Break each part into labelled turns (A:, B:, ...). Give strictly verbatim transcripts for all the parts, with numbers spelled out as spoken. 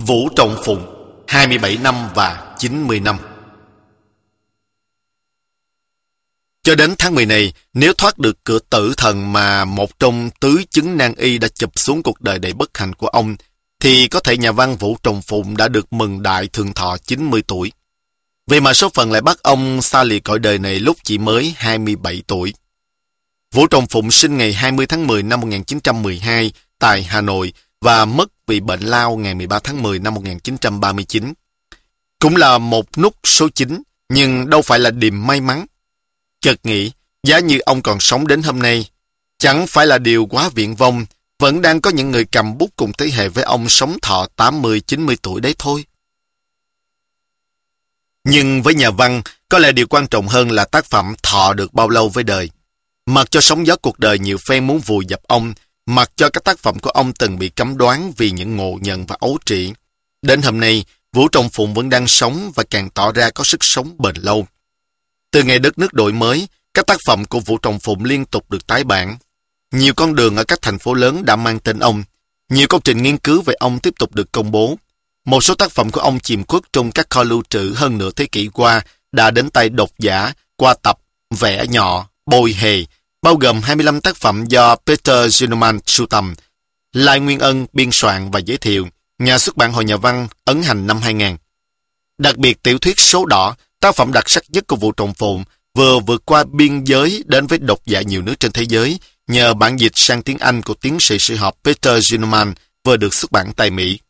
A: Vũ Trọng Phụng, hai mươi bảy năm và chín mươi năm. Cho đến tháng mười này, nếu thoát được cửa tử thần mà một trong tứ chứng nan y đã chụp xuống cuộc đời đầy bất hạnh của ông, thì có thể nhà văn Vũ Trọng Phụng đã được mừng đại thượng thọ chín mươi tuổi. Vậy mà số phận lại bắt ông xa lìa cõi đời này lúc chỉ mới hai mươi bảy tuổi. Vũ Trọng Phụng sinh ngày hai mươi tháng mười năm một nghìn chín trăm mười hai tại Hà Nội và mất vì bệnh lao ngày mười ba tháng mười năm một nghìn chín trăm ba mươi chín. Cũng là một nút số chín, nhưng đâu phải là điềm may mắn. Chợt nghĩ, giá như ông còn sống đến hôm nay, chẳng phải là điều quá viển vông, vẫn đang có những người cầm bút cùng thế hệ với ông sống thọ tám mươi chín mươi tuổi đấy thôi. Nhưng với nhà văn, có lẽ điều quan trọng hơn là tác phẩm thọ được bao lâu với đời. Mặc cho sóng gió cuộc đời nhiều phen muốn vùi dập ông, mặc cho các tác phẩm của ông từng bị cấm đoán vì những ngộ nhận và ấu trĩ, đến hôm nay, Vũ Trọng Phụng vẫn đang sống và càng tỏ ra có sức sống bền lâu. Từ ngày đất nước đổi mới, các tác phẩm của Vũ Trọng Phụng liên tục được tái bản. Nhiều con đường ở các thành phố lớn đã mang tên ông. Nhiều công trình nghiên cứu về ông tiếp tục được công bố. Một số tác phẩm của ông chìm khuất trong các kho lưu trữ hơn nửa thế kỷ qua đã đến tay độc giả qua tập Vẽ Nhỏ, Bôi Hề, bao gồm hai mươi lăm tác phẩm do Peter Zimmermann sưu tầm. Lai Nguyên Ân biên soạn và giới thiệu, nhà xuất bản Hội Nhà văn ấn hành năm hai nghìn. Đặc biệt tiểu thuyết Số Đỏ, tác phẩm đặc sắc nhất của Vũ Trọng Phụng, vừa vượt qua biên giới đến với độc giả nhiều nước trên thế giới nhờ bản dịch sang tiếng Anh của tiến sĩ sử học Peter Zimmermann vừa được xuất bản tại Mỹ.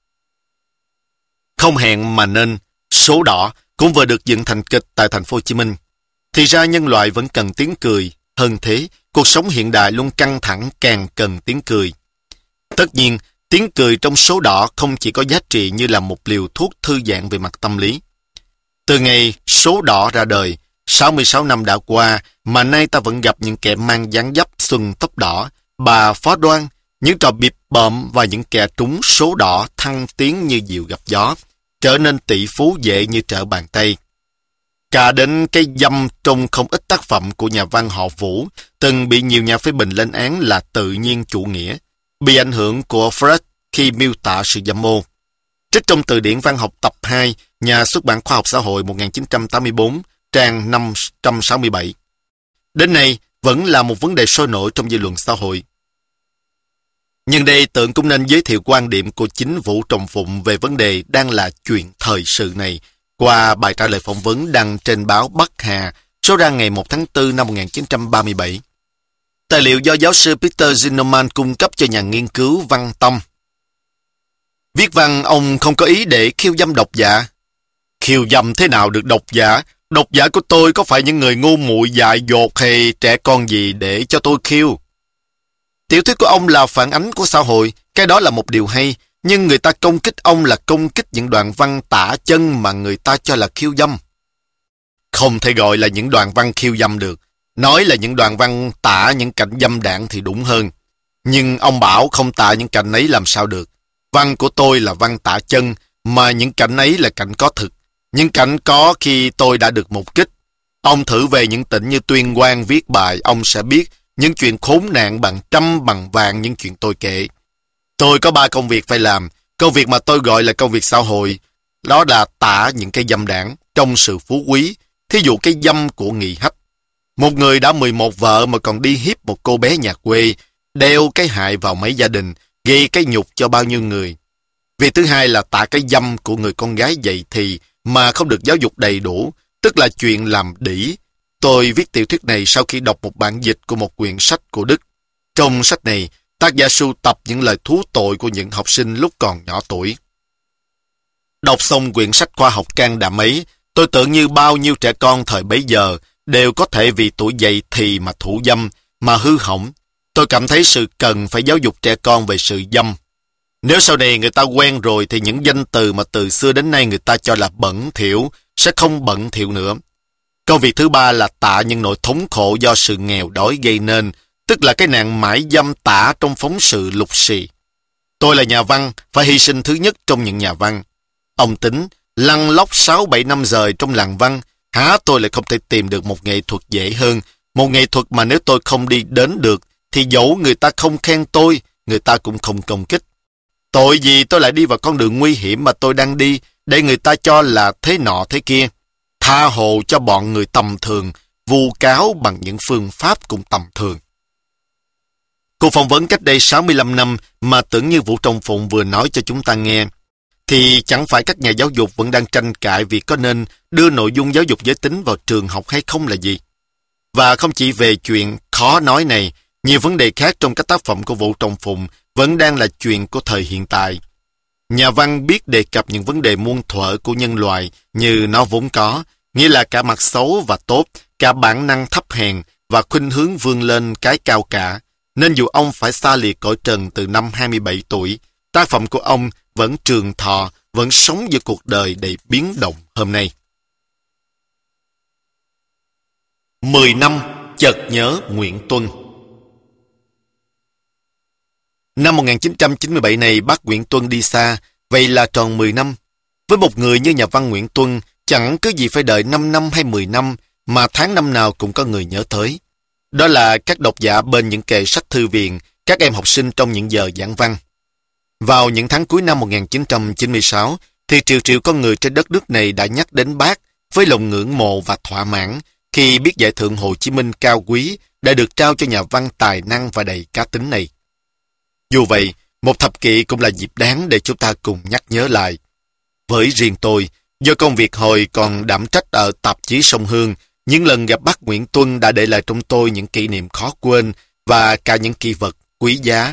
A: Không hẹn mà nên, Số Đỏ cũng vừa được dựng thành kịch tại thành phố Hồ Chí Minh. Thì ra nhân loại vẫn cần tiếng cười, hơn thế, cuộc sống hiện đại luôn căng thẳng càng cần tiếng cười. Tất nhiên, tiếng cười trong Số Đỏ không chỉ có giá trị như là một liều thuốc thư giãn về mặt tâm lý. Từ ngày Số Đỏ ra đời, sáu mươi sáu năm đã qua mà nay ta vẫn gặp những kẻ mang dáng dấp xuân tóc đỏ, bà Phó Đoan, những trò bịp bợm và những kẻ trúng số đỏ thăng tiến như diều gặp gió, trở nên tỷ phú dễ như trở bàn tay. Cả đến cái dâm trong không ít tác phẩm của nhà văn họ Vũ từng bị nhiều nhà phê bình lên án là tự nhiên chủ nghĩa, bị ảnh hưởng của Freud khi miêu tả sự dâm ô. Trích trong từ điển văn học tập hai, nhà xuất bản Khoa học Xã hội một nghìn chín trăm tám mươi tư, trang năm trăm sáu mươi bảy. Đến nay, vẫn là một vấn đề sôi nổi trong dư luận xã hội. Nhưng đây Tượng cũng nên giới thiệu quan điểm của chính Vũ Trọng Phụng về vấn đề đang là chuyện thời sự này qua bài trả lời phỏng vấn đăng trên báo Bắc Hà, số ra ngày một tháng tư năm một nghìn chín trăm ba mươi bảy. Tài liệu do giáo sư Peter Zimmermann cung cấp cho nhà nghiên cứu Văn Tâm. Viết văn ông không có ý để khiêu dâm độc giả. Khiêu dâm thế nào được độc giả? Độc giả của tôi có phải những người ngu muội dại dột hay trẻ con gì để cho tôi khiêu? Tiểu thuyết của ông là phản ánh của xã hội, cái đó là một điều hay, nhưng người ta công kích ông là công kích những đoạn văn tả chân mà người ta cho là khiêu dâm. Không thể gọi là những đoạn văn khiêu dâm được, nói là những đoạn văn tả những cảnh dâm đảng thì đúng hơn. Nhưng ông bảo không tả những cảnh ấy làm sao được. Văn của tôi là văn tả chân, mà những cảnh ấy là cảnh có thực. Những cảnh có khi tôi đã được mục kích. Ông thử về những tỉnh như Tuyên Quang viết bài, ông sẽ biết những chuyện khốn nạn bằng trăm bằng vàng những chuyện tôi kể. Tôi có ba công việc phải làm. Công việc mà tôi gọi là công việc xã hội, đó là tả những cái dâm đảng trong sự phú quý. Thí dụ cái dâm của Nghị Hách. Một người đã mười một vợ mà còn đi hiếp một cô bé nhà quê, đeo cái hại vào mấy gia đình, gây cái nhục cho bao nhiêu người. Việc thứ hai là tả cái dâm của người con gái dậy thì mà không được giáo dục đầy đủ, tức là chuyện làm đĩ. Tôi viết tiểu thuyết này sau khi đọc một bản dịch của một quyển sách của Đức. Trong sách này, tác giả sưu tập những lời thú tội của những học sinh lúc còn nhỏ tuổi. Đọc xong quyển sách khoa học can đảm ấy, tôi tưởng như bao nhiêu trẻ con thời bấy giờ đều có thể vì tuổi dậy thì mà thủ dâm, mà hư hỏng. Tôi cảm thấy sự cần phải giáo dục trẻ con về sự dâm. Nếu sau này người ta quen rồi thì những danh từ mà từ xưa đến nay người ta cho là bẩn thỉu sẽ không bẩn thỉu nữa. Công việc thứ ba là tả những nỗi thống khổ do sự nghèo đói gây nên, tức là cái nạn mãi dâm tả trong phóng sự lục xì. Tôi là nhà văn, phải hy sinh thứ nhất trong những nhà văn. Ông tính, lăn lóc sáu bảy năm rời trong làng văn, há tôi lại không thể tìm được một nghệ thuật dễ hơn, một nghệ thuật mà nếu tôi không đi đến được, thì dẫu người ta không khen tôi, người ta cũng không công kích. Tội gì tôi lại đi vào con đường nguy hiểm mà tôi đang đi, để người ta cho là thế nọ thế kia. Tha hồ cho bọn người tầm thường, vu cáo bằng những phương pháp cũng tầm thường. Cuộc phỏng vấn cách đây sáu mươi lăm năm mà tưởng như Vũ Trọng Phụng vừa nói cho chúng ta nghe, thì chẳng phải các nhà giáo dục vẫn đang tranh cãi vì có nên đưa nội dung giáo dục giới tính vào trường học hay không là gì. Và không chỉ về chuyện khó nói này, nhiều vấn đề khác trong các tác phẩm của Vũ Trọng Phụng vẫn đang là chuyện của thời hiện tại. Nhà văn biết đề cập những vấn đề muôn thuở của nhân loại như nó vốn có, nghĩa là cả mặt xấu và tốt, cả bản năng thấp hèn và khuynh hướng vươn lên cái cao cả. Nên dù ông phải xa liệt cõi trần từ năm hai mươi bảy tuổi, tác phẩm của ông vẫn trường thọ, vẫn sống giữa cuộc đời đầy biến động hôm nay. Mười năm chợt nhớ Nguyễn Tuân. Năm một nghìn chín trăm chín mươi bảy này bác Nguyễn Tuân đi xa, vậy là tròn mười năm. Với một người như nhà văn Nguyễn Tuân, chẳng cứ gì phải đợi năm năm hay mười năm, mà tháng năm nào cũng có người nhớ tới. Đó là các độc giả bên những kệ sách thư viện, các em học sinh trong những giờ giảng văn. Vào những tháng cuối năm một nghìn chín trăm chín mươi sáu, thì triệu triệu con người trên đất nước này đã nhắc đến bác với lòng ngưỡng mộ và thỏa mãn khi biết giải thưởng Hồ Chí Minh cao quý đã được trao cho nhà văn tài năng và đầy cá tính này. Dù vậy, một thập kỷ cũng là dịp đáng để chúng ta cùng nhắc nhớ lại. Với riêng tôi, do công việc hồi còn đảm trách ở tạp chí Sông Hương, những lần gặp bác Nguyễn Tuân đã để lại trong tôi những kỷ niệm khó quên và cả những kỷ vật quý giá.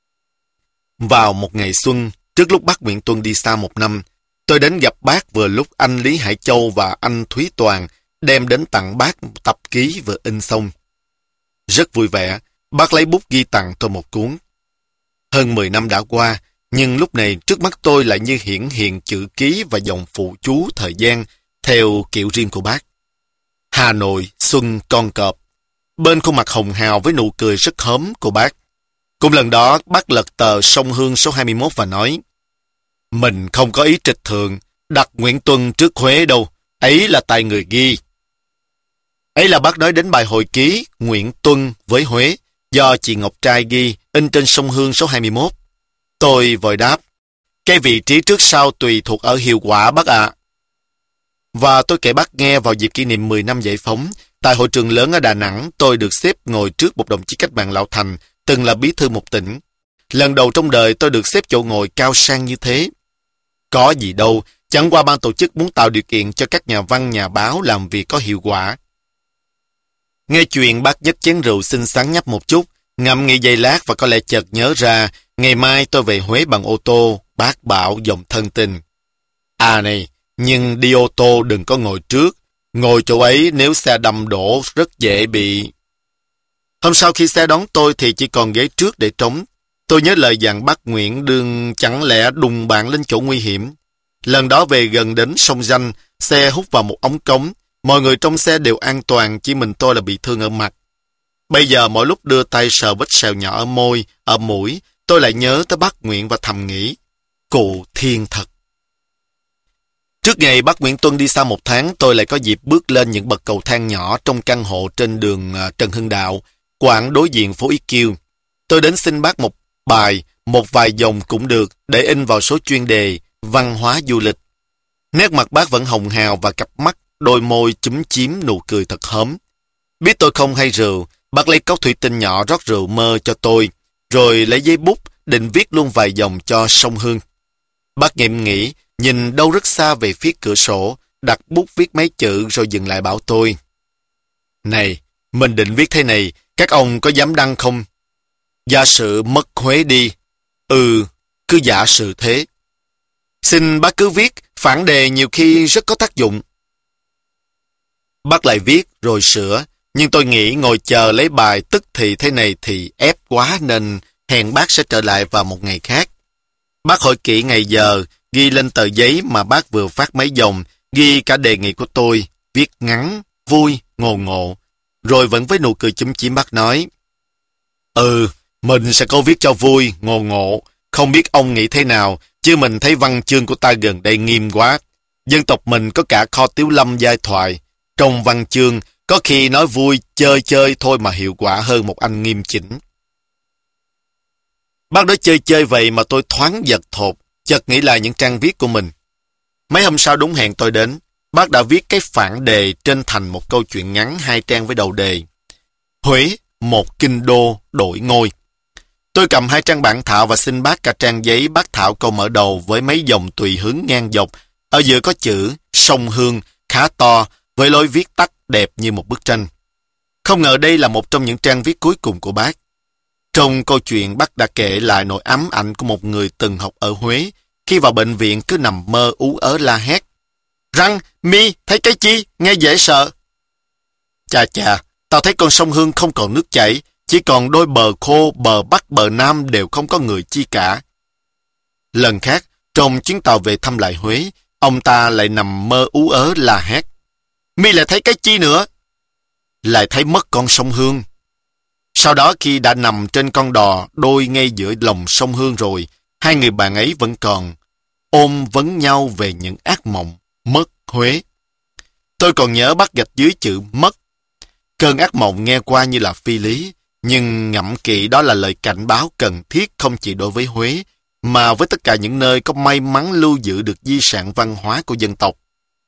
A: Vào một ngày xuân, trước lúc bác Nguyễn Tuân đi xa một năm, tôi đến gặp bác vừa lúc anh Lý Hải Châu và anh Thúy Toàn đem đến tặng bác một tập ký vừa in xong. Rất vui vẻ, bác lấy bút ghi tặng tôi một cuốn. Hơn mười năm đã qua, nhưng lúc này trước mắt tôi lại như hiển hiện chữ ký và dòng phụ chú thời gian theo kiểu riêng của bác. Hà Nội, xuân con cọp. Bên khuôn mặt hồng hào với nụ cười rất hớm của bác. Cùng lần đó, bác lật tờ Sông Hương số hai mươi mốt và nói: Mình không có ý trịch thượng, đặt Nguyễn Tuân trước Huế đâu, ấy là tài người ghi. Ấy là bác nói đến bài hồi ký Nguyễn Tuân với Huế, do chị Ngọc Trai ghi, in trên Sông Hương số hai mươi mốt. Tôi vội đáp: Cái vị trí trước sau tùy thuộc ở hiệu quả bác ạ. À. Và tôi kể bác nghe vào dịp kỷ niệm mười năm giải phóng, tại hội trường lớn ở Đà Nẵng, tôi được xếp ngồi trước một đồng chí cách mạng lão thành, từng là bí thư một tỉnh. Lần đầu trong đời tôi được xếp chỗ ngồi cao sang như thế. Có gì đâu, chẳng qua ban tổ chức muốn tạo điều kiện cho các nhà văn, nhà báo làm việc có hiệu quả. Nghe chuyện bác nhấp chén rượu xinh xắn nhấp một chút, ngậm nghĩ giây lát và có lẽ chợt nhớ ra, ngày mai tôi về Huế bằng ô tô, bác bảo giọng thân tình. À này, nhưng đi ô tô đừng có ngồi trước, ngồi chỗ ấy nếu xe đâm đổ rất dễ bị... Hôm sau khi xe đón tôi thì chỉ còn ghế trước để trống. Tôi nhớ lời dặn bác Nguyễn đừng chẳng lẽ đùng bạn lên chỗ nguy hiểm. Lần đó về gần đến sông Danh, xe hút vào một ống cống. Mọi người trong xe đều an toàn, chỉ mình tôi là bị thương ở mặt. Bây giờ mỗi lúc đưa tay sờ vết sẹo nhỏ ở môi, ở mũi, tôi lại nhớ tới bác Nguyễn và thầm nghĩ, cụ thiên thật. Trước ngày bác Nguyễn Tuân đi xa một tháng, tôi lại có dịp bước lên những bậc cầu thang nhỏ trong căn hộ trên đường Trần Hưng Đạo, quảng đối diện phố Yết Kiêu. Tôi đến xin bác một bài, một vài dòng cũng được, để in vào số chuyên đề văn hóa du lịch. Nét mặt bác vẫn hồng hào và cặp mắt, đôi môi chúm chím nụ cười thật hớm. Biết tôi không hay rượu, bác lấy cốc thủy tinh nhỏ rót rượu mơ cho tôi, rồi lấy giấy bút định viết luôn vài dòng cho Sông Hương. Bác nghiệm nghĩ, nhìn đâu rất xa về phía cửa sổ, đặt bút viết mấy chữ rồi dừng lại bảo tôi. Này, mình định viết thế này, các ông có dám đăng không? Giả sử mất Huế đi. Ừ, cứ giả sử thế. Xin bác cứ viết, phản đề nhiều khi rất có tác dụng. Bác lại viết rồi sửa, nhưng tôi nghĩ ngồi chờ lấy bài tức thì thế này thì ép quá nên hẹn bác sẽ trở lại vào một ngày khác. Bác hỏi kỹ ngày giờ, ghi lên tờ giấy mà bác vừa phát mấy dòng, ghi cả đề nghị của tôi, viết ngắn, vui, ngộ ngộ. Rồi vẫn với nụ cười chúm chím bác nói, Ừ, mình sẽ có viết cho vui, ngộ ngộ, không biết ông nghĩ thế nào, chứ mình thấy văn chương của ta gần đây nghiêm quá. Dân tộc mình có cả kho tiếu lâm giai thoại, trong văn chương có khi nói vui chơi chơi thôi mà hiệu quả hơn một anh nghiêm chỉnh. Bác nói chơi chơi vậy mà tôi thoáng giật thột, chợt nghĩ lại những trang viết của mình. Mấy hôm sau đúng hẹn tôi đến, bác đã viết cái phản đề trên thành một câu chuyện ngắn hai trang với đầu đề: Huế, một kinh đô đổi ngôi. Tôi cầm hai trang bản thảo và xin bác cả trang giấy bác thảo câu mở đầu với mấy dòng tùy hướng ngang dọc. Ở giữa có chữ Sông Hương khá to với lối viết tắt đẹp như một bức tranh. Không ngờ đây là một trong những trang viết cuối cùng của bác. Trong câu chuyện, bác đã kể lại nỗi ám ảnh của một người từng học ở Huế, khi vào bệnh viện cứ nằm mơ ú ớ la hét: Răng, mi, thấy cái chi, nghe dễ sợ. Chà chà, tao thấy con sông Hương không còn nước chảy, chỉ còn đôi bờ khô, bờ Bắc bờ Nam đều không có người chi cả. Lần khác, trong chuyến tàu về thăm lại Huế, ông ta lại nằm mơ ú ớ la hét: Mi lại thấy cái chi nữa? Lại thấy mất con sông Hương. Sau đó khi đã nằm trên con đò đôi ngay giữa lòng sông Hương rồi, hai người bạn ấy vẫn còn ôm vấn nhau về những ác mộng mất Huế. Tôi còn nhớ bác gạch dưới chữ mất. Cơn ác mộng nghe qua như là phi lý, nhưng ngẫm kỹ đó là lời cảnh báo cần thiết không chỉ đối với Huế, mà với tất cả những nơi có may mắn lưu giữ được di sản văn hóa của dân tộc.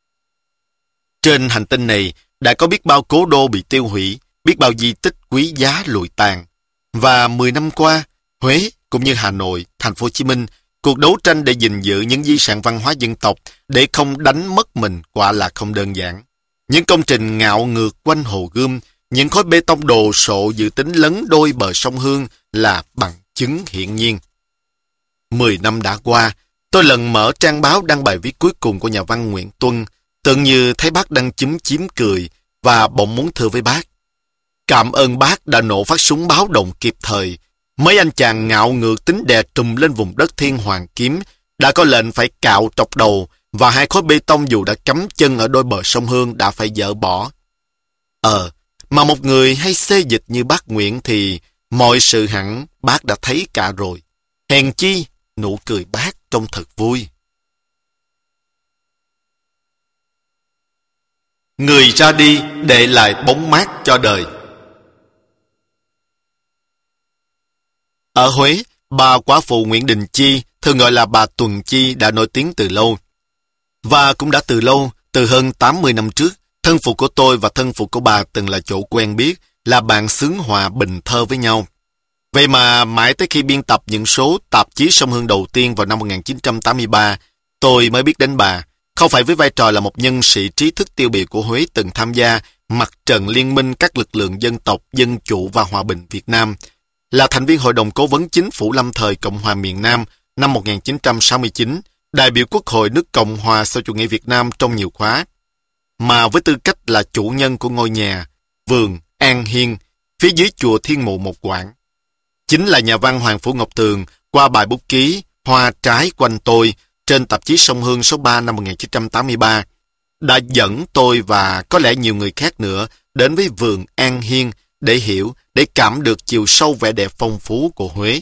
A: Trên hành tinh này đã có biết bao cố đô bị tiêu hủy, biết bao di tích quý giá lụi tàn. Và mười năm qua, Huế cũng như Hà Nội, Thành phố Hồ Chí Minh, cuộc đấu tranh để gìn giữ những di sản văn hóa dân tộc để không đánh mất mình quả là không đơn giản. Những công trình ngạo ngược quanh Hồ Gươm, những khối bê tông đồ sộ dự tính lấn đôi bờ sông Hương là bằng chứng hiển nhiên. Mười năm đã qua, tôi lần mở trang báo đăng bài viết cuối cùng của nhà văn Nguyễn Tuân, tưởng như thấy bác đang chúm chím cười và bỗng muốn thưa với bác: Cảm ơn bác đã nổ phát súng báo động kịp thời. Mấy anh chàng ngạo ngược tính đè trùm lên vùng đất Thiên Hoàng Kiếm đã có lệnh phải cạo trọc đầu, và hai khối bê tông dù đã cắm chân ở đôi bờ sông Hương đã phải dỡ bỏ. Ờ, mà một người hay xê dịch như bác Nguyễn thì mọi sự hẳn bác đã thấy cả rồi. Hèn chi, nụ cười bác trông thật vui. Người ra đi để lại bóng mát cho đời. Ở Huế, bà quả phụ Nguyễn Đình Chi, thường gọi là bà Tuần Chi, đã nổi tiếng từ lâu. Và cũng đã từ lâu, từ hơn tám mươi năm trước, thân phụ của tôi và thân phụ của bà từng là chỗ quen biết, là bạn xướng họa bình thơ với nhau. Vậy mà mãi tới khi biên tập những số tạp chí Sông Hương đầu tiên vào năm một nghìn chín trăm tám mươi ba, tôi mới biết đến bà, không phải với vai trò là một nhân sĩ trí thức tiêu biểu của Huế từng tham gia mặt trận liên minh các lực lượng dân tộc, dân chủ và hòa bình Việt Nam, là thành viên Hội đồng Cố vấn Chính phủ lâm thời Cộng hòa miền Nam năm một nghìn chín trăm sáu mươi chín, đại biểu Quốc hội nước Cộng hòa xã chủ nghĩa Việt Nam trong nhiều khóa, mà với tư cách là chủ nhân của ngôi nhà, vườn An Hiên, phía dưới chùa Thiên Mụ Một Quảng. Chính là nhà văn Hoàng Phủ Ngọc Tường qua bài bút ký Hoa Trái Quanh Tôi trên tạp chí Sông Hương số ba năm một nghìn chín trăm tám mươi ba, đã dẫn tôi và có lẽ nhiều người khác nữa đến với vườn An Hiên để hiểu, để cảm được chiều sâu vẻ đẹp phong phú của Huế.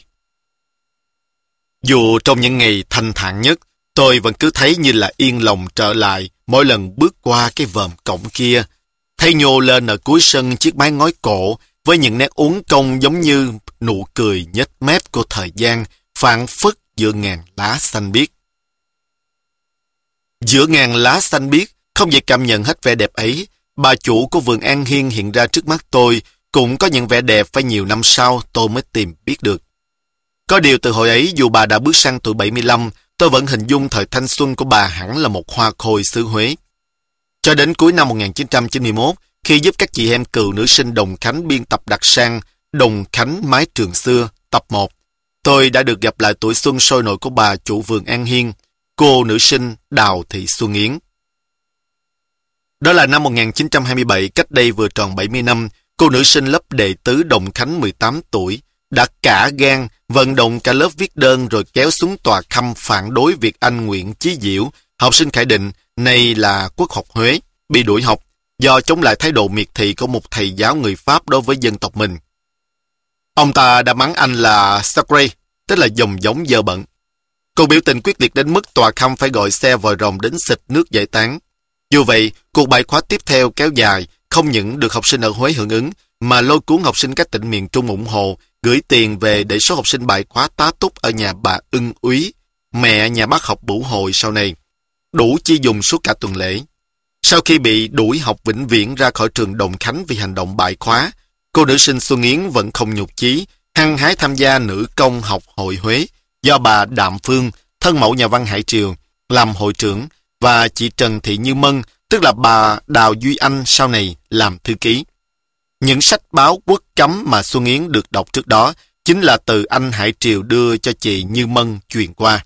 A: Dù trong những ngày thanh thản nhất, tôi vẫn cứ thấy như là yên lòng trở lại mỗi lần bước qua cái vòm cổng kia, thấy nhô lên ở cuối sân chiếc mái ngói cổ với những nét uốn cong giống như nụ cười nhếch mép của thời gian phảng phất giữa ngàn lá xanh biếc. Giữa ngàn lá xanh biếc, không dễ cảm nhận hết vẻ đẹp ấy, bà chủ của vườn An Hiên hiện ra trước mắt tôi cũng có những vẻ đẹp phải nhiều năm sau tôi mới tìm biết được. Có điều từ hồi ấy, dù bà đã bước sang tuổi bảy mươi lăm, tôi vẫn hình dung thời thanh xuân của bà hẳn là một hoa khôi xứ Huế. Cho đến cuối năm một nghìn chín trăm chín mươi mốt, khi giúp các chị em cựu nữ sinh Đồng Khánh biên tập đặc sang Đồng Khánh Mái Trường Xưa, tập một, tôi đã được gặp lại tuổi xuân sôi nổi của bà chủ vườn An Hiên, cô nữ sinh Đào Thị Xuân Yến. Đó là năm một nghìn chín trăm hai mươi bảy, cách đây vừa tròn bảy mươi năm, cô nữ sinh lớp đệ tứ Đồng Khánh mười tám tuổi, đã cả gan vận động cả lớp viết đơn rồi kéo xuống tòa khăm phản đối việc anh Nguyễn Chí Diểu, học sinh Khải Định, nay là Quốc học Huế, bị đuổi học do chống lại thái độ miệt thị của một thầy giáo người Pháp đối với dân tộc mình. Ông ta đã mắng anh là sacré, tức là dòng giống dơ bẩn. Cô biểu tình quyết liệt đến mức tòa khăm phải gọi xe vòi rồng đến xịt nước giải tán. Dù vậy, cuộc bài khóa tiếp theo kéo dài, không những được học sinh ở Huế hưởng ứng, mà lôi cuốn học sinh các tỉnh miền Trung ủng hộ, gửi tiền về để số học sinh bài khóa tá túc ở nhà bà Ưng Úy, mẹ nhà bác học Bửu Hồi sau này, đủ chi dùng suốt cả tuần lễ. Sau khi bị đuổi học vĩnh viễn ra khỏi trường Đồng Khánh vì hành động bại khóa, cô nữ sinh Xuân Yến vẫn không nhục chí, hăng hái tham gia nữ công học hội Huế do bà Đạm Phương, thân mẫu nhà văn Hải Triều, làm hội trưởng, và chị Trần Thị Như Mân, tức là bà Đào Duy Anh sau này làm thư ký. Những sách báo quốc cấm mà Xuân Yến được đọc trước đó chính là từ anh Hải Triều đưa cho chị Như Mân truyền qua.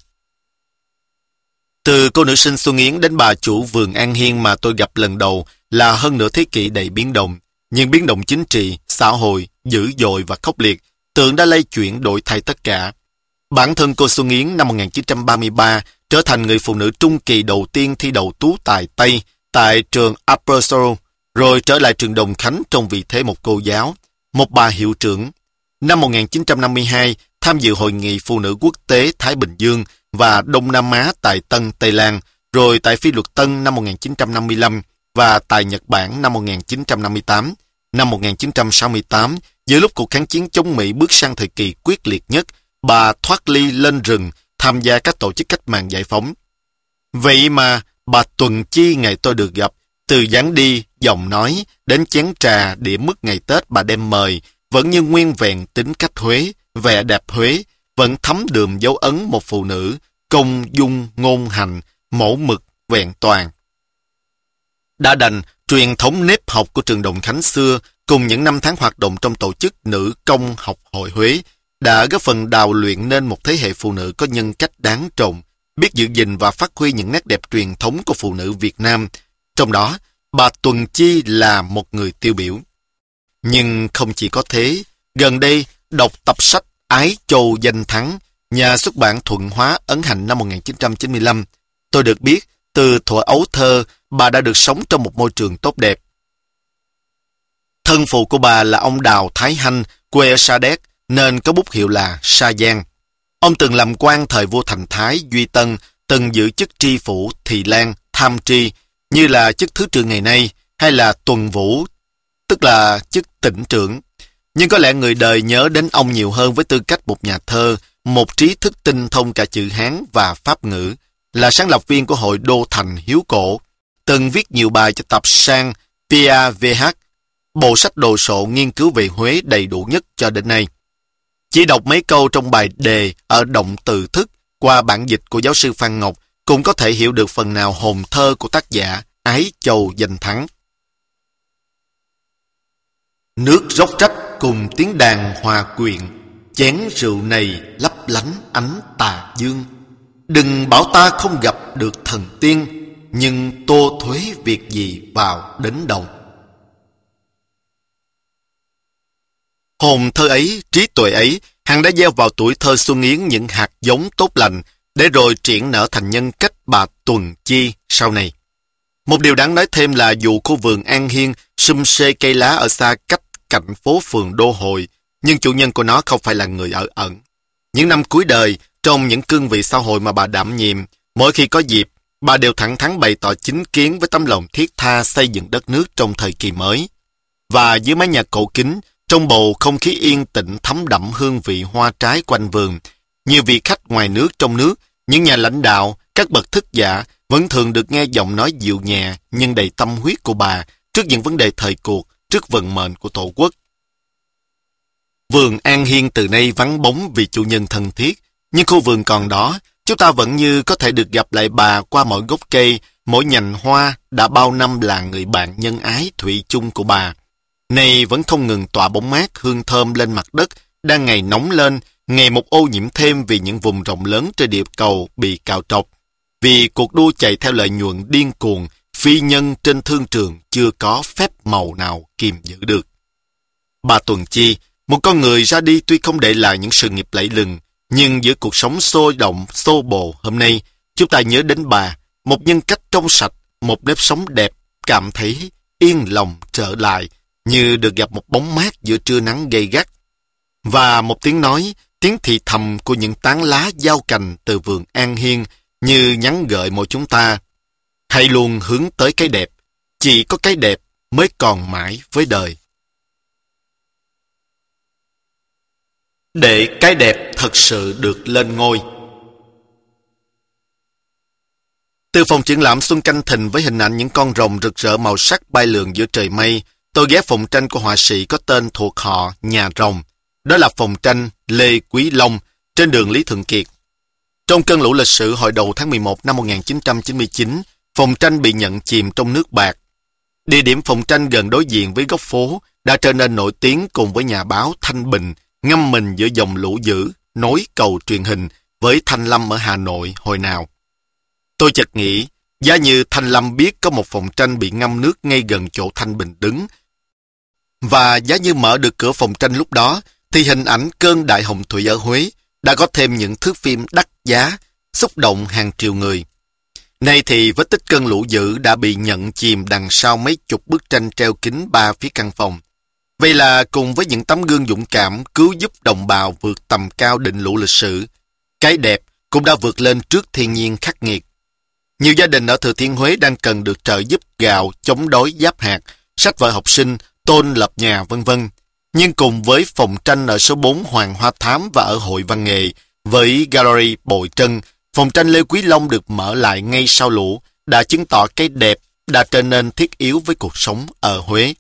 A: Từ cô nữ sinh Xuân Yến đến bà chủ vườn An Hiên mà tôi gặp lần đầu là hơn nửa thế kỷ đầy biến động. Nhưng biến động chính trị, xã hội, dữ dội và khốc liệt, tưởng đã lay chuyển đổi thay tất cả. Bản thân cô Xuân Yến năm một nghìn chín trăm ba mươi ba trở thành người phụ nữ trung kỳ đầu tiên thi đậu tú tài Tây tại trường Upper Seoul, rồi trở lại trường Đồng Khánh trong vị thế một cô giáo, một bà hiệu trưởng. Năm một nghìn chín trăm năm mươi hai, tham dự Hội nghị Phụ nữ Quốc tế Thái Bình Dương và Đông Nam Á tại Tân Tây Lan, rồi tại Phi Luật Tân năm một nghìn chín trăm năm mươi lăm và tại Nhật Bản năm một nghìn chín trăm năm mươi tám. Năm một nghìn chín trăm sáu mươi tám, giữa lúc cuộc kháng chiến chống Mỹ bước sang thời kỳ quyết liệt nhất, bà thoát ly lên rừng tham gia các tổ chức cách mạng giải phóng. Vậy mà bà Tuần Chi ngày tôi được gặp, từ dáng đi, giọng nói đến chén trà đĩa mứt ngày Tết bà đem mời, vẫn như nguyên vẹn tính cách Huế, vẻ đẹp Huế, vẫn thấm đượm dấu ấn một phụ nữ, công dung ngôn hành, mẫu mực vẹn toàn. Đã đành truyền thống nếp học của trường Đồng Khánh xưa cùng những năm tháng hoạt động trong tổ chức Nữ Công Học Hội Huế đã góp phần đào luyện nên một thế hệ phụ nữ có nhân cách đáng trọng, biết giữ gìn và phát huy những nét đẹp truyền thống của phụ nữ Việt Nam. Trong đó, bà Tuần Chi là một người tiêu biểu. Nhưng không chỉ có thế, gần đây đọc tập sách Ái Châu Danh Thắng, nhà xuất bản Thuận Hóa ấn hành năm một nghìn chín trăm chín mươi lăm, tôi được biết từ thuở ấu thơ bà đã được sống trong một môi trường tốt đẹp. Thân phụ của bà là ông Đào Thái Hanh, quê ở Sa Đéc, nên có bút hiệu là Sa Giang. Ông từng làm quan thời vua Thành Thái Duy Tân, từng giữ chức tri phủ Thị Lan, Tham tri, như là chức thứ trưởng ngày nay, hay là tuần vũ, tức là chức tỉnh trưởng. Nhưng có lẽ người đời nhớ đến ông nhiều hơn với tư cách một nhà thơ, một trí thức tinh thông cả chữ Hán và Pháp ngữ, là sáng lập viên của hội Đô Thành Hiếu Cổ, từng viết nhiều bài cho tập Sang Pia vê hát, bộ sách đồ sộ nghiên cứu về Huế đầy đủ nhất cho đến nay. Chỉ đọc mấy câu trong bài đề ở động từ thức qua bản dịch của giáo sư Phan Ngọc cũng có thể hiểu được phần nào hồn thơ của tác giả Ái Châu Danh Thắng. Nước róc rách cùng tiếng đàn hòa quyện, chén rượu này lấp lánh ánh tà dương. Đừng bảo ta không gặp được thần tiên, nhưng tô thuế việc gì vào đến đầu. Hồn thơ ấy, trí tuệ ấy, hắn đã gieo vào tuổi thơ Xuân Yến những hạt giống tốt lành, để rồi triển nở thành nhân cách bà Tuần Chi sau này. Một điều đáng nói thêm là dù khu vườn An Hiên sum xê cây lá ở xa cách cạnh phố phường Đô Hội, nhưng chủ nhân của nó không phải là người ở ẩn. Những năm cuối đời, trong những cương vị xã hội mà bà đảm nhiệm, mỗi khi có dịp, bà đều thẳng thắn bày tỏ chính kiến với tấm lòng thiết tha xây dựng đất nước trong thời kỳ mới. Và dưới mái nhà cổ kính, trong bầu không khí yên tĩnh thấm đậm hương vị hoa trái quanh vườn, nhiều vị khách ngoài nước trong nước, những nhà lãnh đạo, các bậc thức giả vẫn thường được nghe giọng nói dịu nhẹ nhưng đầy tâm huyết của bà trước những vấn đề thời cuộc, trước vận mệnh của Tổ quốc. Vườn An Hiên từ nay vắng bóng vì chủ nhân thân thiết, nhưng khu vườn còn đó, chúng ta vẫn như có thể được gặp lại bà qua mỗi gốc cây, mỗi nhành hoa đã bao năm là người bạn nhân ái thủy chung của bà. Này vẫn không ngừng tỏa bóng mát hương thơm lên mặt đất, đang ngày nóng lên, ngày một ô nhiễm thêm vì những vùng rộng lớn trên địa cầu bị cạo trọc. Vì cuộc đua chạy theo lợi nhuận điên cuồng, phi nhân trên thương trường chưa có phép màu nào kìm giữ được. Bà Tuần Chi, một con người ra đi tuy không để lại những sự nghiệp lẫy lừng, nhưng giữa cuộc sống sôi động, xô bồ hôm nay, chúng ta nhớ đến bà, một nhân cách trong sạch, một nếp sống đẹp, cảm thấy yên lòng trở lại, như được gặp một bóng mát giữa trưa nắng gay gắt. Và một tiếng nói, tiếng thì thầm của những tán lá giao cành từ vườn An Hiên như nhắn gợi mỗi chúng ta. Hãy luôn hướng tới cái đẹp, chỉ có cái đẹp mới còn mãi với đời. để cái đẹp thật sự được lên ngôi. Từ phòng triển lãm Xuân Canh Thìn với hình ảnh những con rồng rực rỡ màu sắc bay lượn giữa trời mây, tôi ghé phòng tranh của họa sĩ có tên thuộc họ Nhà Rồng. Đó là phòng tranh Lê Quý Long trên đường Lý Thường Kiệt. Trong cơn lũ lịch sử hồi đầu tháng mười một năm một nghìn chín trăm chín mươi chín, phòng tranh bị nhận chìm trong nước bạc. Địa điểm phòng tranh gần đối diện với góc phố đã trở nên nổi tiếng cùng với nhà báo Thanh Bình ngâm mình giữa dòng lũ dữ, nối cầu truyền hình với Thanh Lâm ở Hà Nội hồi nào. Tôi chợt nghĩ, giá như Thanh Lâm biết có một phòng tranh bị ngâm nước ngay gần chỗ Thanh Bình đứng, và giá như mở được cửa phòng tranh lúc đó, thì hình ảnh cơn đại hồng thủy ở Huế đã có thêm những thước phim đắt giá, xúc động hàng triệu người. Nay thì vết tích cơn lũ dữ đã bị nhận chìm đằng sau mấy chục bức tranh treo kín ba phía căn phòng. Vậy là cùng với những tấm gương dũng cảm cứu giúp đồng bào vượt tầm cao đỉnh lũ lịch sử, cái đẹp cũng đã vượt lên trước thiên nhiên khắc nghiệt. Nhiều gia đình ở Thừa Thiên Huế đang cần được trợ giúp gạo, chống đói giáp hạt, sách vở học sinh, tôn lập nhà vân vân. Nhưng cùng với phòng tranh ở số bốn Hoàng Hoa Thám và ở Hội Văn nghệ, với Gallery Bội Trân, phòng tranh Lê Quý Long được mở lại ngay sau lũ, đã chứng tỏ cái đẹp đã trở nên thiết yếu với cuộc sống ở Huế.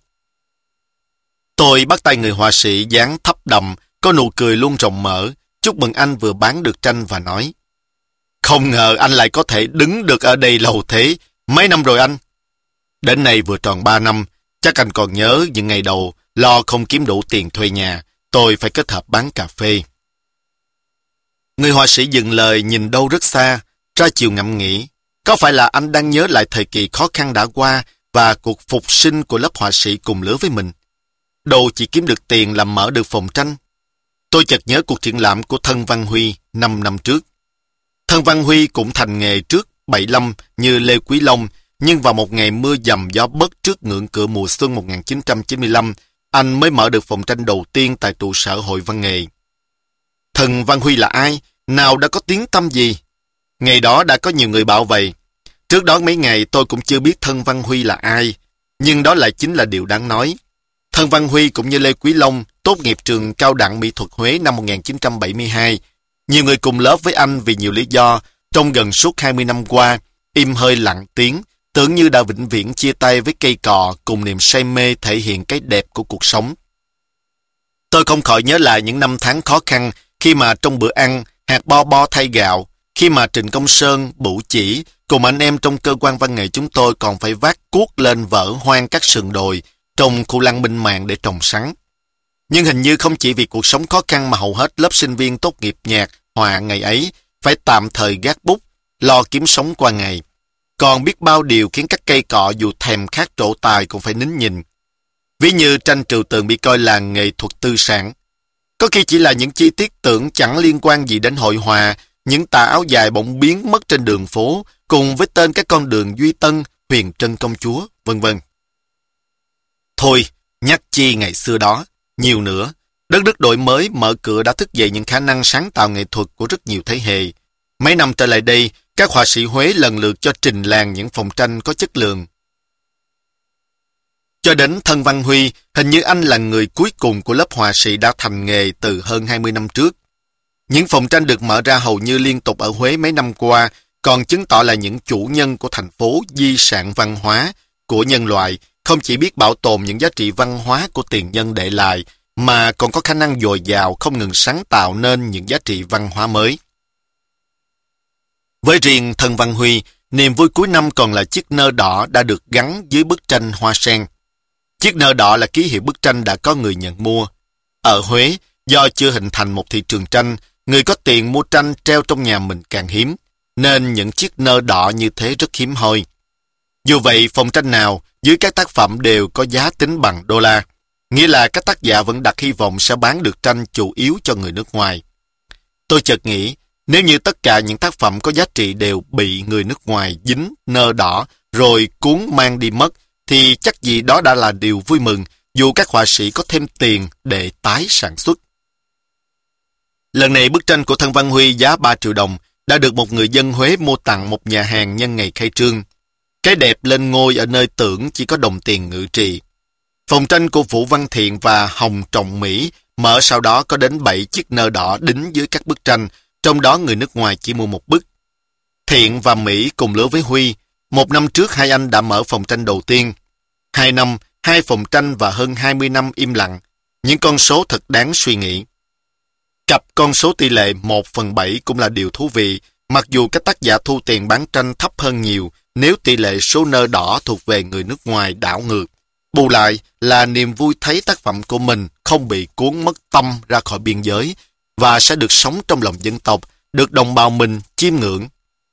A: Tôi bắt tay người họa sĩ dáng thấp đầm, có nụ cười luôn rộng mở, chúc mừng anh vừa bán được tranh và nói: "Không ngờ anh lại có thể đứng được ở đây lâu thế, mấy năm rồi anh?" "Đến nay vừa tròn ba năm, chắc anh còn nhớ những ngày đầu lo không kiếm đủ tiền thuê nhà, tôi phải kết hợp bán cà phê." Người họa sĩ dừng lời nhìn đâu rất xa, ra chiều ngẫm nghĩ, có phải là anh đang nhớ lại thời kỳ khó khăn đã qua và cuộc phục sinh của lớp họa sĩ cùng lứa với mình? Đâu chỉ kiếm được tiền làm mở được phòng tranh. Tôi chợt nhớ cuộc triển lãm của Thân Văn Huy năm năm trước. Thân Văn Huy cũng thành nghề trước bảy lăm như Lê Quý Long, nhưng vào một ngày mưa dầm gió bấc trước ngưỡng cửa mùa xuân một nghìn chín trăm chín mươi lăm, anh mới mở được phòng tranh đầu tiên tại trụ sở Hội Văn nghệ. Thân Văn Huy là ai? Nào đã có tiếng tăm gì? Ngày đó đã có nhiều người bảo vậy. Trước đó mấy ngày tôi cũng chưa biết Thân Văn Huy là ai, nhưng đó lại chính là điều đáng nói. Thân Văn Huy cũng như Lê Quý Long tốt nghiệp trường Cao đẳng Mỹ thuật Huế năm một nghìn chín trăm bảy mươi hai. Nhiều người cùng lớp với anh vì nhiều lý do, trong gần suốt hai mươi năm qua, im hơi lặng tiếng, tưởng như đã vĩnh viễn chia tay với cây cọ cùng niềm say mê thể hiện cái đẹp của cuộc sống. Tôi không khỏi nhớ lại những năm tháng khó khăn khi mà trong bữa ăn, hạt bo bo thay gạo, khi mà Trịnh Công Sơn, Bửu Chỉ cùng anh em trong cơ quan văn nghệ chúng tôi còn phải vác cuốc lên vỡ hoang các sườn đồi trong khu lăng Minh Mạng để trồng sắn. Nhưng hình như không chỉ vì cuộc sống khó khăn mà hầu hết lớp sinh viên tốt nghiệp nhạc, họa ngày ấy phải tạm thời gác bút, lo kiếm sống qua ngày. Còn biết bao điều khiến các cây cọ dù thèm khát trổ tài cũng phải nín nhìn. Ví như tranh trừu tượng bị coi là nghệ thuật tư sản. Có khi chỉ là những chi tiết tưởng chẳng liên quan gì đến hội họa, những tà áo dài bỗng biến mất trên đường phố, cùng với tên các con đường Duy Tân, Huyền Trân Công Chúa, vân vân. Thôi, nhắc chi ngày xưa đó, nhiều nữa. Đất nước đổi mới mở cửa đã thức dậy những khả năng sáng tạo nghệ thuật của rất nhiều thế hệ. Mấy năm trở lại đây, các họa sĩ Huế lần lượt cho trình làng những phòng tranh có chất lượng. Cho đến Thân Văn Huy, hình như anh là người cuối cùng của lớp họa sĩ đã thành nghề từ hơn hai mươi năm trước. Những phòng tranh được mở ra hầu như liên tục ở Huế mấy năm qua, còn chứng tỏ là những chủ nhân của thành phố di sản văn hóa của nhân loại không chỉ biết bảo tồn những giá trị văn hóa của tiền nhân để lại, mà còn có khả năng dồi dào không ngừng sáng tạo nên những giá trị văn hóa mới. Với riêng Thân Văn Huy, niềm vui cuối năm còn là chiếc nơ đỏ đã được gắn dưới bức tranh hoa sen. Chiếc nơ đỏ là ký hiệu bức tranh đã có người nhận mua. Ở Huế, do chưa hình thành một thị trường tranh, người có tiền mua tranh treo trong nhà mình càng hiếm, nên những chiếc nơ đỏ như thế rất hiếm hoi. Dù vậy, phòng tranh nào dưới các tác phẩm đều có giá tính bằng đô la, nghĩa là các tác giả vẫn đặt hy vọng sẽ bán được tranh chủ yếu cho người nước ngoài. Tôi chợt nghĩ, nếu như tất cả những tác phẩm có giá trị đều bị người nước ngoài dính nơ đỏ rồi cuốn mang đi mất, thì chắc gì đó đã là điều vui mừng, dù các họa sĩ có thêm tiền để tái sản xuất. Lần này bức tranh của Thân Văn Huy giá ba triệu đồng đã được một người dân Huế mua tặng một nhà hàng nhân ngày khai trương. Cái đẹp lên ngôi ở nơi tưởng chỉ có đồng tiền ngự trị. Phòng tranh của Vũ Văn Thiện và Hồng Trọng Mỹ mở sau đó có đến bảy chiếc nơ đỏ đính dưới các bức tranh, trong đó người nước ngoài chỉ mua một bức. Thiện và Mỹ cùng lứa với Huy. Một năm trước hai anh đã mở phòng tranh đầu tiên. Hai năm, hai phòng tranh và hơn hai mươi năm im lặng. Những con số thật đáng suy nghĩ. Cặp con số tỷ lệ một phần bảy cũng là điều thú vị, mặc dù các tác giả thu tiền bán tranh thấp hơn nhiều nếu tỷ lệ số nơ đỏ thuộc về người nước ngoài đảo ngược. Bù lại là niềm vui thấy tác phẩm của mình không bị cuốn mất tâm ra khỏi biên giới và sẽ được sống trong lòng dân tộc, được đồng bào mình chiêm ngưỡng.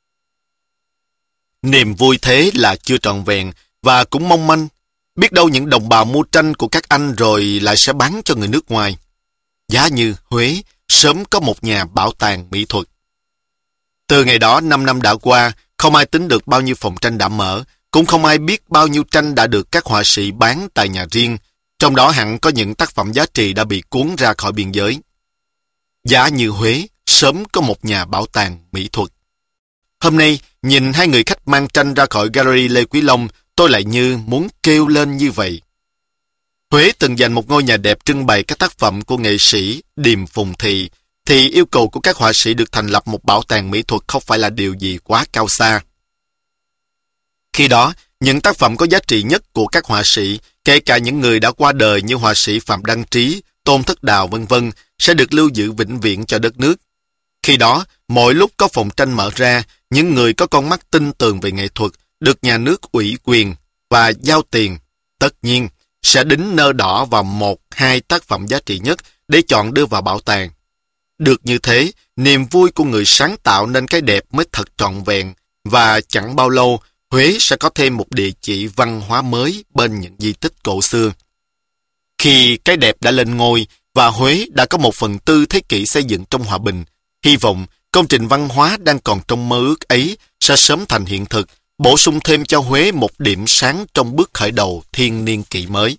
A: Niềm vui thế là chưa trọn vẹn và cũng mong manh. Biết đâu những đồng bào mua tranh của các anh rồi lại sẽ bán cho người nước ngoài. Giá như Huế sớm có một nhà bảo tàng mỹ thuật. Từ ngày đó năm năm đã qua, không ai tính được bao nhiêu phòng tranh đã mở, cũng không ai biết bao nhiêu tranh đã được các họa sĩ bán tại nhà riêng, trong đó hẳn có những tác phẩm giá trị đã bị cuốn ra khỏi biên giới. Giá như Huế sớm có một nhà bảo tàng mỹ thuật. Hôm nay, nhìn hai người khách mang tranh ra khỏi Gallery Lê Quý Long, tôi lại như muốn kêu lên như vậy. Huế từng dành một ngôi nhà đẹp trưng bày các tác phẩm của nghệ sĩ Điềm Phùng Thị, thì yêu cầu của các họa sĩ được thành lập một bảo tàng mỹ thuật không phải là điều gì quá cao xa. Khi đó, những tác phẩm có giá trị nhất của các họa sĩ, kể cả những người đã qua đời như họa sĩ Phạm Đăng Trí, Tôn Thất Đào vân vân, sẽ được lưu giữ vĩnh viễn cho đất nước. Khi đó, mỗi lúc có phòng tranh mở ra, những người có con mắt tinh tường về nghệ thuật được nhà nước ủy quyền và giao tiền, tất nhiên, sẽ đính nơ đỏ vào một, hai tác phẩm giá trị nhất để chọn đưa vào bảo tàng. Được như thế, niềm vui của người sáng tạo nên cái đẹp mới thật trọn vẹn và chẳng bao lâu, Huế sẽ có thêm một địa chỉ văn hóa mới bên những di tích cổ xưa. Khi cái đẹp đã lên ngôi và Huế đã có một phần tư thế kỷ xây dựng trong hòa bình, hy vọng công trình văn hóa đang còn trong mơ ước ấy sẽ sớm thành hiện thực, bổ sung thêm cho Huế một điểm sáng trong bước khởi đầu thiên niên kỷ mới.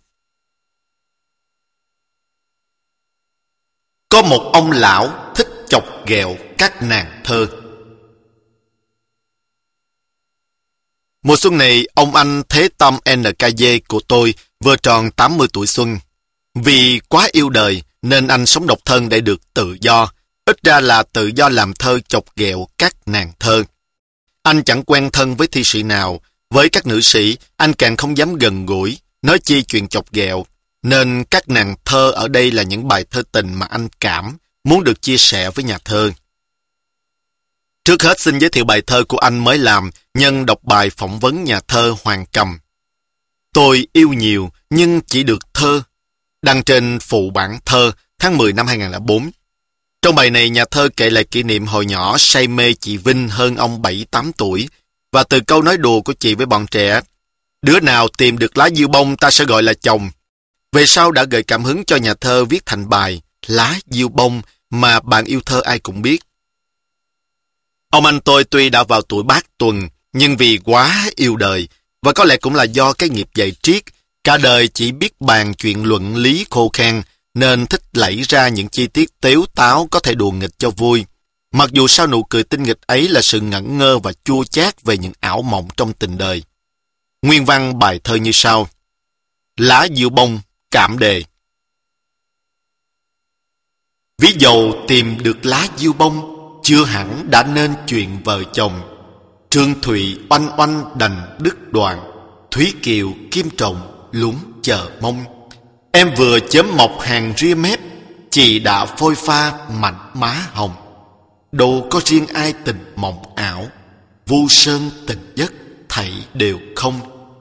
A: Có một ông lão thích chọc ghẹo các nàng thơ. Mùa xuân này, ông anh Thế Tâm en ca dê của tôi vừa tròn tám mươi tuổi xuân. Vì quá yêu đời nên anh sống độc thân để được tự do, ít ra là tự do làm thơ chọc ghẹo các nàng thơ. Anh chẳng quen thân với thi sĩ nào, với các nữ sĩ anh càng không dám gần gũi, nói chi chuyện chọc ghẹo, nên các nàng thơ ở đây là những bài thơ tình mà anh cảm, muốn được chia sẻ với nhà thơ. Trước hết xin giới thiệu bài thơ của anh mới làm nhân đọc bài phỏng vấn nhà thơ Hoàng Cầm. Tôi yêu nhiều nhưng chỉ được thơ, đăng trên phụ bản thơ tháng mười năm hai nghìn không trăm lẻ bốn. Trong bài này nhà thơ kể lại kỷ niệm hồi nhỏ say mê chị Vinh hơn ông bảy tám tuổi, và từ câu nói đùa của chị với bọn trẻ, đứa nào tìm được lá diêu bông ta sẽ gọi là chồng. Về sau đã gợi cảm hứng cho nhà thơ viết thành bài Lá diêu bông mà bạn yêu thơ ai cũng biết. Ông anh tôi tuy đã vào tuổi bát tuần, nhưng vì quá yêu đời, và có lẽ cũng là do cái nghiệp dạy triết, cả đời chỉ biết bàn chuyện luận lý khô khan, nên thích lẫy ra những chi tiết tếu táo có thể đùa nghịch cho vui. Mặc dù sau nụ cười tinh nghịch ấy là sự ngẩn ngơ và chua chát về những ảo mộng trong tình đời. Nguyên văn bài thơ như sau. Lá diêu bông, cảm đề. Ví dầu tìm được lá diêu bông, chưa hẳn đã nên chuyện vợ chồng. Trương Thụy oanh oanh đành đứt đoạn, Thúy Kiều kim trọng lúng chờ mong. Em vừa chớm mọc hàng ria mép, chị đã phôi pha mạnh má hồng. Đâu có riêng ai tình mộng ảo, vu sơn tình giấc thảy đều không.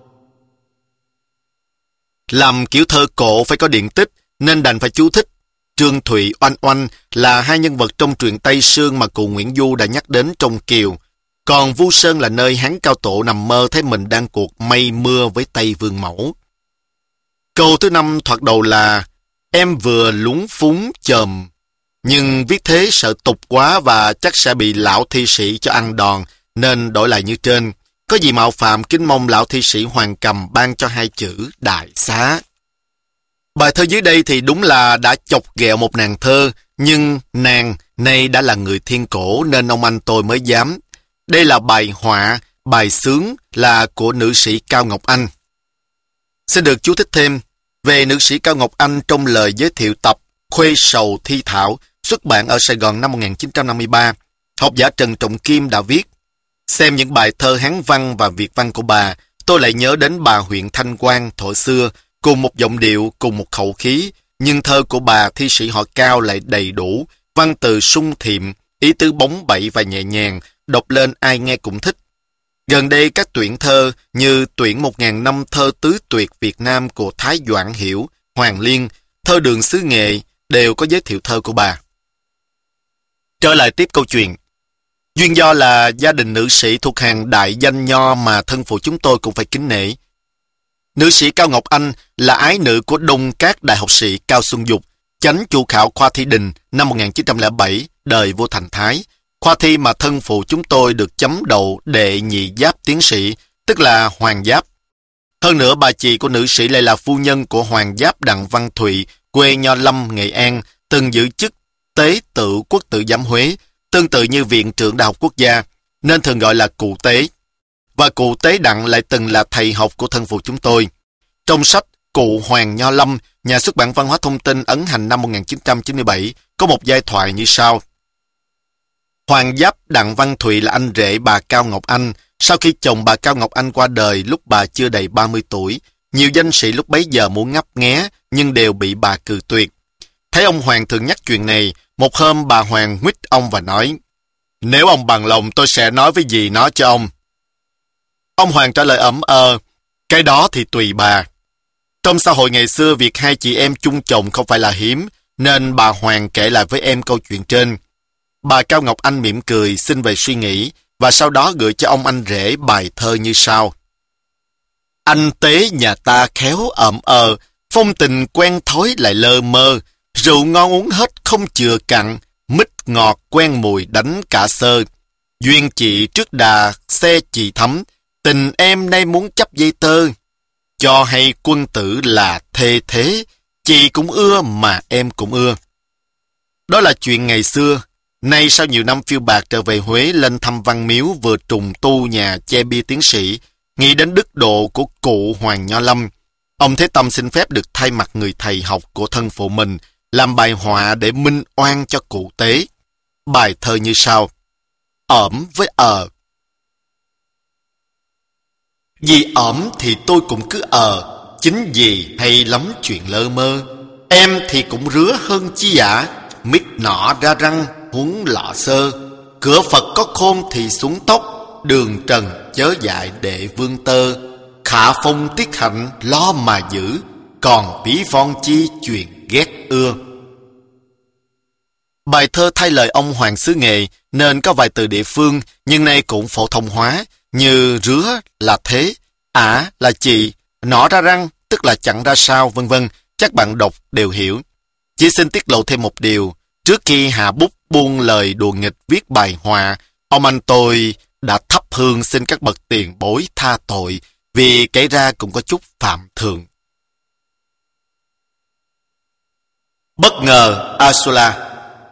A: Làm kiểu thơ cổ phải có điện tích, nên đành phải chú thích. Trương Thụy oanh oanh là hai nhân vật trong truyện Tây Sương mà cụ Nguyễn Du đã nhắc đến trong Kiều. Còn Vu Sơn là nơi Hán Cao Tổ nằm mơ thấy mình đang cuộc mây mưa với Tây Vương Mẫu. Câu thứ năm thoạt đầu là em vừa lúng phúng chồm, nhưng viết thế sợ tục quá và chắc sẽ bị lão thi sĩ cho ăn đòn, nên đổi lại như trên. Có gì mạo phạm, kính mong lão thi sĩ Hoàng Cầm ban cho hai chữ đại xá. Bài thơ dưới đây thì đúng là đã chọc ghẹo một nàng thơ, nhưng nàng nay đã là người thiên cổ nên ông anh tôi mới dám. Đây là bài họa, bài xướng là của nữ sĩ Cao Ngọc Anh. Xin được chú thích thêm về nữ sĩ Cao Ngọc Anh trong lời giới thiệu tập Khuê Sầu Thi Thảo, xuất bản ở Sài Gòn năm một nghìn chín trăm năm mươi ba. Học giả Trần Trọng Kim đã viết: xem những bài thơ Hán văn và Việt văn của bà, tôi lại nhớ đến bà huyện Thanh Quang thuở xưa, cùng một giọng điệu, cùng một khẩu khí, nhưng thơ của bà thi sĩ họ Cao lại đầy đủ, văn từ sung thiệm, ý tứ bóng bẩy và nhẹ nhàng, đọc lên ai nghe cũng thích. Gần đây các tuyển thơ như tuyển một ngàn năm thơ tứ tuyệt Việt Nam của Thái Doãn Hiểu, Hoàng Liên, thơ Đường xứ Nghệ đều có giới thiệu thơ của bà. Trở lại tiếp câu chuyện. Duyên do là gia đình nữ sĩ thuộc hàng đại danh nho mà thân phụ chúng tôi cũng phải kính nể. Nữ sĩ Cao Ngọc Anh là ái nữ của Đông Các đại học sĩ Cao Xuân Dục, chánh chủ khảo khoa thi đình năm một nghìn chín trăm lẻ bảy, đời vua Thành Thái. Khoa thi mà thân phụ chúng tôi được chấm đậu đệ nhị giáp tiến sĩ, tức là hoàng giáp. Hơn nữa bà chị của nữ sĩ lại là phu nhân của hoàng giáp Đặng Văn Thụy, quê Nho Lâm, Nghệ An, từng giữ chức tế tự quốc tử giám Huế, tương tự như Viện trưởng Đại học Quốc gia, nên thường gọi là cụ tế. Và cụ tế Đặng lại từng là thầy học của thân phụ chúng tôi. Trong sách Cụ Hoàng Nho Lâm, nhà xuất bản Văn hóa Thông tin ấn hành năm một nghìn chín trăm chín mươi bảy, có một giai thoại như sau. Hoàng giáp Đặng Văn Thụy là anh rể bà Cao Ngọc Anh. Sau khi chồng bà Cao Ngọc Anh qua đời lúc bà chưa đầy ba mươi tuổi, nhiều danh sĩ lúc bấy giờ muốn ngấp nghé, nhưng đều bị bà cự tuyệt. Thấy ông Hoàng thường nhắc chuyện này, một hôm bà Hoàng huýt ông và nói: nếu ông bằng lòng tôi sẽ nói với dì nó cho ông. Ông Hoàng trả lời ẩm ờ: cái đó thì tùy bà. Trong xã hội ngày xưa, việc hai chị em chung chồng không phải là hiếm, nên bà Hoàng kể lại với em câu chuyện trên. Bà Cao Ngọc Anh mỉm cười, xin về suy nghĩ, và sau đó gửi cho ông anh rể bài thơ như sau. Anh tế nhà ta khéo ẩm ờ, phong tình quen thói lại lơ mơ, rượu ngon uống hết không chừa cặn, mít ngọt quen mùi đánh cả sơ. Duyên chị trước đà xe chị thấm, tình em nay muốn chấp dây tơ. Cho hay quân tử là thê thế, chị cũng ưa mà em cũng ưa. Đó là chuyện ngày xưa. Nay sau nhiều năm phiêu bạc trở về Huế lên thăm Văn Miếu, vừa trùng tu nhà che bia tiến sĩ, nghĩ đến đức độ của cụ Hoàng Nho Lâm, ông Thế Tâm xin phép được thay mặt người thầy học của thân phụ mình làm bài họa để minh oan cho cụ tế. Bài thơ như sau. Ỏm với ờ. Vì ỏm thì tôi cũng cứ ờ, chính vì hay lắm chuyện lơ mơ. Em thì cũng rứa hơn chi ạ, mít nọ ra răng huống lọ sơ. Cửa Phật có khôn thì xuống tóc, đường trần chớ dại đệ vương tơ. Khả phong tiết hạnh lo mà giữ, còn ví von chi chuyện ghét ưa. Bài thơ thay lời ông Hoàng xứ Nghệ nên có vài từ địa phương, nhưng nay cũng phổ thông hóa, như rứa là thế, ả là chị, nọ ra răng tức là chẳng ra sao, vân vân. Chắc bạn đọc đều hiểu. Chỉ xin tiết lộ thêm một điều. Trước khi hạ bút buông lời đùa nghịch viết bài họa, ông anh tôi đã thắp hương xin các bậc tiền bối tha tội, vì kể ra cũng có chút phạm thượng. Bất ngờ Ursula.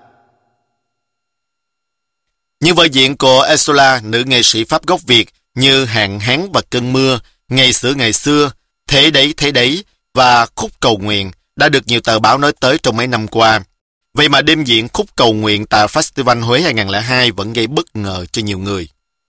A: Những vở diễn của Ursula, nữ nghệ sĩ Pháp gốc Việt, như Hạn Hán và Cơn Mưa, Ngày xưa ngày xưa, Thế đấy thế đấy và Khúc Cầu Nguyện đã được nhiều tờ báo nói tới trong mấy năm qua. Vậy mà đêm diễn Khúc Cầu Nguyện tại Festival Huế hai nghìn không trăm lẻ hai vẫn gây bất ngờ cho nhiều người.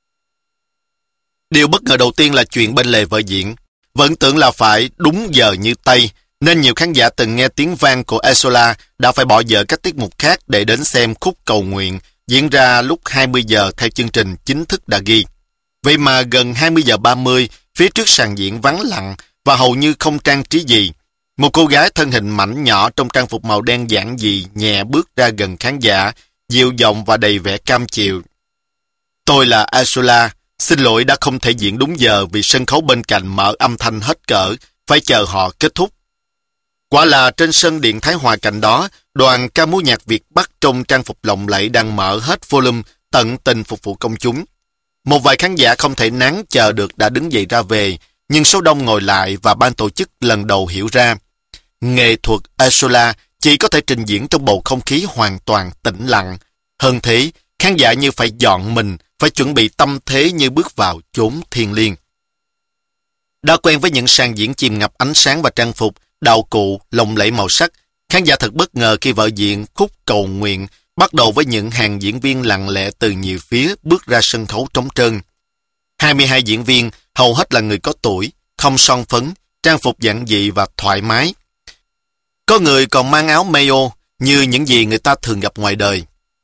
A: Điều bất ngờ đầu tiên là chuyện bên lề vở diễn. Vẫn tưởng là phải đúng giờ như Tây, nên nhiều khán giả từng nghe tiếng vang của Ursula đã phải bỏ dở các tiết mục khác để đến xem Khúc Cầu Nguyện diễn ra lúc hai mươi giờ theo chương trình chính thức đã ghi. Vậy mà gần hai mươi giờ ba mươi, phía trước sàn diễn vắng lặng và hầu như không trang trí gì. Một cô gái thân hình mảnh nhỏ trong trang phục màu đen giản dị nhẹ bước ra gần khán giả, dịu giọng và đầy vẻ cam chịu. Tôi là Ursula, xin lỗi đã không thể diễn đúng giờ vì sân khấu bên cạnh mở âm thanh hết cỡ, phải chờ họ kết thúc. Quả là trên sân Điện Thái Hòa cạnh đó, đoàn ca múa nhạc Việt Bắc trong trang phục lộng lẫy đang mở hết volume, tận tình phục vụ công chúng. Một vài khán giả không thể nán chờ được đã đứng dậy ra về, nhưng số đông ngồi lại và ban tổ chức lần đầu hiểu ra. Nghệ thuật Ursula chỉ có thể trình diễn trong bầu không khí hoàn toàn tĩnh lặng. Hơn thế, khán giả như phải dọn mình, phải chuẩn bị tâm thế như bước vào chốn thiêng liêng. Đã quen với những sàn diễn chìm ngập ánh sáng và trang phục, đạo cụ, lộng lẫy màu sắc, Khán giả thật bất ngờ khi vở diễn Khúc Cầu Nguyện bắt đầu với những hàng diễn viên lặng lẽ từ nhiều phía bước ra sân khấu trống trơn. hai mươi hai diễn viên, hầu hết là người có tuổi, không son phấn, trang phục giản dị và thoải mái. Có người còn mang áo mayo như những gì người ta thường gặp ngoài đời.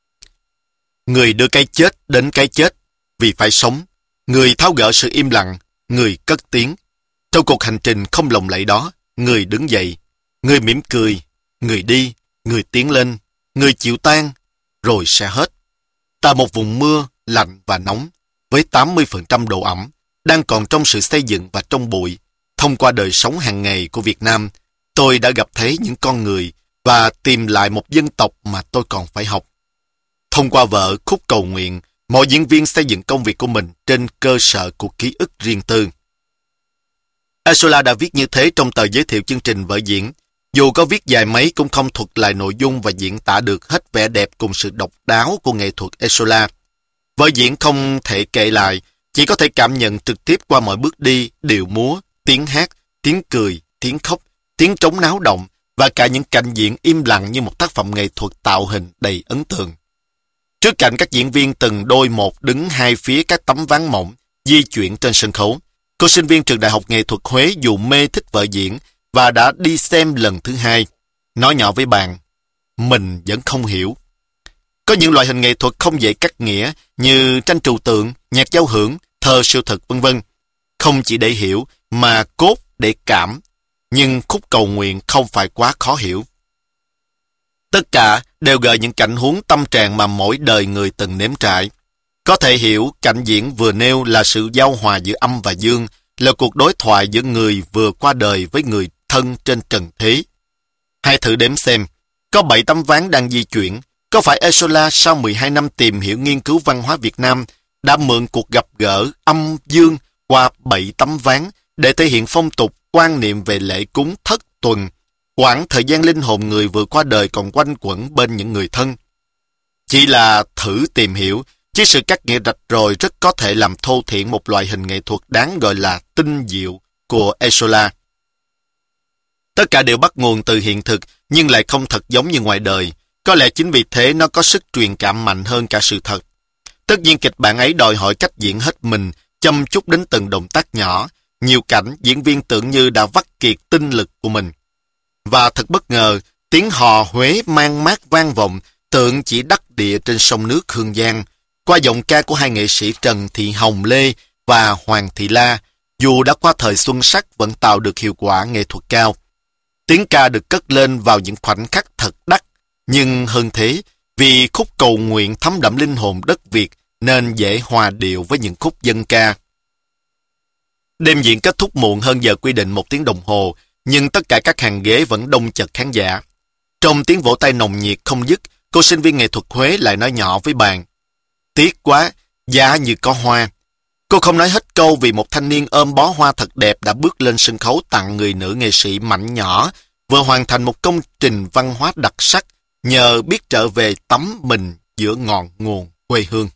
A: Người đưa cái chết đến cái chết vì phải sống. Người tháo gỡ sự im lặng, người cất tiếng. Trong cuộc hành trình không lộng lẫy đó, người đứng dậy, người mỉm cười, người đi, người tiến lên, người chịu tan, rồi sẽ hết. Tại một vùng mưa, lạnh và nóng, với tám mươi phần trăm độ ẩm, đang còn trong sự xây dựng và trong bụi, thông qua đời sống hàng ngày của Việt Nam, tôi đã gặp thấy những con người và tìm lại một dân tộc mà tôi còn phải học. Thông qua vở Khúc Cầu Nguyện, mỗi diễn viên xây dựng công việc của mình trên cơ sở của ký ức riêng tư. Esola đã viết như thế trong tờ giới thiệu chương trình vở diễn. Dù có viết dài mấy cũng không thuật lại nội dung và diễn tả được hết vẻ đẹp cùng sự độc đáo của nghệ thuật Esola. Vở diễn không thể kể lại, chỉ có thể cảm nhận trực tiếp qua mọi bước đi, điệu múa, tiếng hát, tiếng cười, tiếng khóc, tiếng trống náo động và cả những cảnh diễn im lặng như một tác phẩm nghệ thuật tạo hình đầy ấn tượng. Trước cạnh các diễn viên từng đôi một đứng hai phía các tấm ván mỏng di chuyển trên sân khấu, cô sinh viên trường Đại học Nghệ thuật Huế dù mê thích vở diễn và đã đi xem lần thứ hai, nói nhỏ với bạn, mình vẫn không hiểu. Có những loại hình nghệ thuật không dễ cắt nghĩa như tranh trừu tượng, nhạc giao hưởng, thơ siêu thực vân vân, không chỉ để hiểu mà cốt để cảm. Nhưng Khúc Cầu Nguyện không phải quá khó hiểu. Tất cả đều gợi những cảnh huống tâm trạng mà mỗi đời người từng nếm trải. Có thể hiểu cảnh diễn vừa nêu là sự giao hòa giữa âm và dương, là cuộc đối thoại giữa người vừa qua đời với người thân trên trần thế. Hãy thử đếm xem, có bảy tấm ván đang di chuyển. Có phải Esola sau mười hai năm tìm hiểu nghiên cứu văn hóa Việt Nam đã mượn cuộc gặp gỡ âm dương qua bảy tấm ván để thể hiện phong tục quan niệm về lễ cúng thất tuần, quãng thời gian linh hồn người vừa qua đời còn quanh quẩn bên những người thân. Chỉ là thử tìm hiểu, chứ sự cắt nghĩa rạch ròi rất có thể làm thô thiển một loại hình nghệ thuật đáng gọi là tinh diệu của Esola. Tất cả đều bắt nguồn từ hiện thực nhưng lại không thật giống như ngoài đời. Có lẽ chính vì thế nó có sức truyền cảm mạnh hơn cả sự thật. Tất nhiên kịch bản ấy đòi hỏi cách diễn hết mình, chăm chút đến từng động tác nhỏ. Nhiều cảnh diễn viên tưởng như đã vắt kiệt tinh lực của mình. Và thật bất ngờ, tiếng hò Huế mang mát vang vọng, tượng chỉ đắc địa trên sông nước Hương Giang. Qua giọng ca của hai nghệ sĩ Trần Thị Hồng Lê và Hoàng Thị La, dù đã qua thời xuân sắc vẫn tạo được hiệu quả nghệ thuật cao. Tiếng ca được cất lên vào những khoảnh khắc thật đắt, nhưng hơn thế, vì Khúc Cầu Nguyện thấm đậm linh hồn đất Việt nên dễ hòa điệu với những khúc dân ca. Đêm diễn kết thúc muộn hơn giờ quy định một tiếng đồng hồ, nhưng tất cả các hàng ghế vẫn đông chật khán giả. Trong tiếng vỗ tay nồng nhiệt không dứt, cô sinh viên nghệ thuật Huế lại nói nhỏ với bạn, tiếc quá, giá như có hoa. Cô không nói hết câu vì một thanh niên ôm bó hoa thật đẹp đã bước lên sân khấu tặng người nữ nghệ sĩ Mạnh Nhỏ, vừa hoàn thành một công trình văn hóa đặc sắc nhờ biết trở về tắm mình giữa ngọn nguồn quê hương.